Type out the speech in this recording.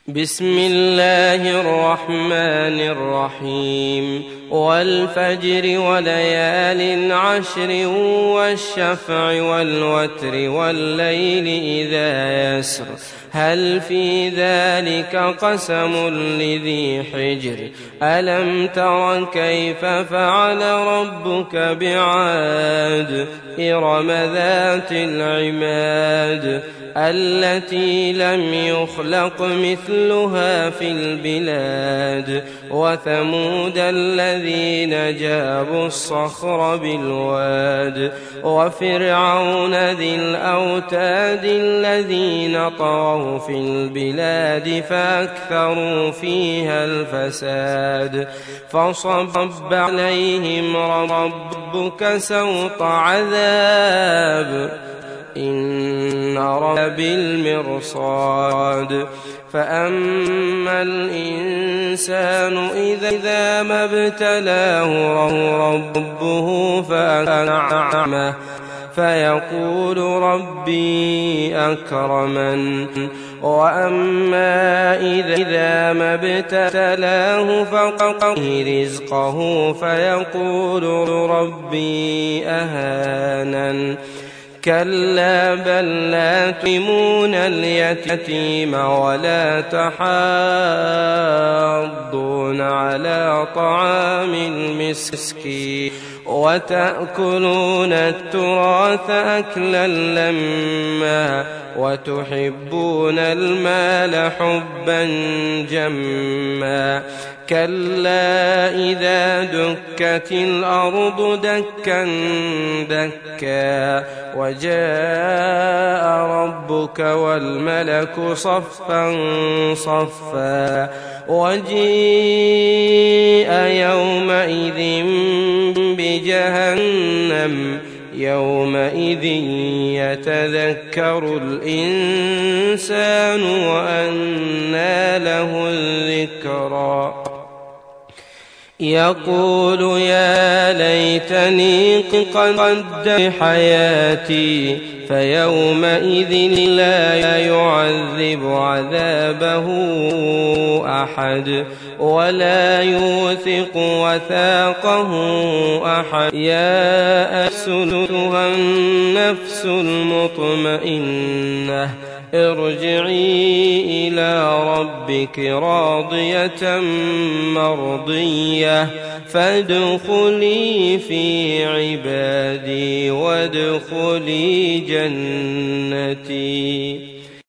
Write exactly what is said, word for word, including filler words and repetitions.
بسم الله الرحمن الرحيم والفجر وليال عشر والشفع والوتر والليل إذا يسر هل في ذلك قسم لذي حجر ألم تر كيف فعل ربك بعاد إرم ذات العماد التي لم يخلق مثلها في البلاد وثمود الذين جابوا الصخر بالواد وفرعون ذي الأوتاد الذين طغوا في البلاد فأكثروا فيها الفساد فصب عليهم ربك سوط عذاب إن ربك بالمرصاد فأما الإنسان إذا ما ابتلاه ربه فأنعمه فيقول ربي أكرمن وأما إذا ما ابتلاه فقدر رزقه فيقول ربي أهانن كلا بل لا تكرمون اليتيم ولا تحاضون على طعام المسكين وتأكلون التراث أكلا لما وتحبون المال حبا جما كلا إذا دكت الأرض دكا دكا وجاء ربك والملك صفا صفا وجيء يومئذ بجهنم يومئذ يتذكر الإنسان وأنى له الذكرى يقول يا ليتني قدمت حياتي فيومئذ لا يعذب عذابه أحد ولا يوثق وثاقه أحد يا أيتها النفس المطمئنة ارجعي إلى ربك راضية مرضية فادخلي في عبادي وادخلي جنتي.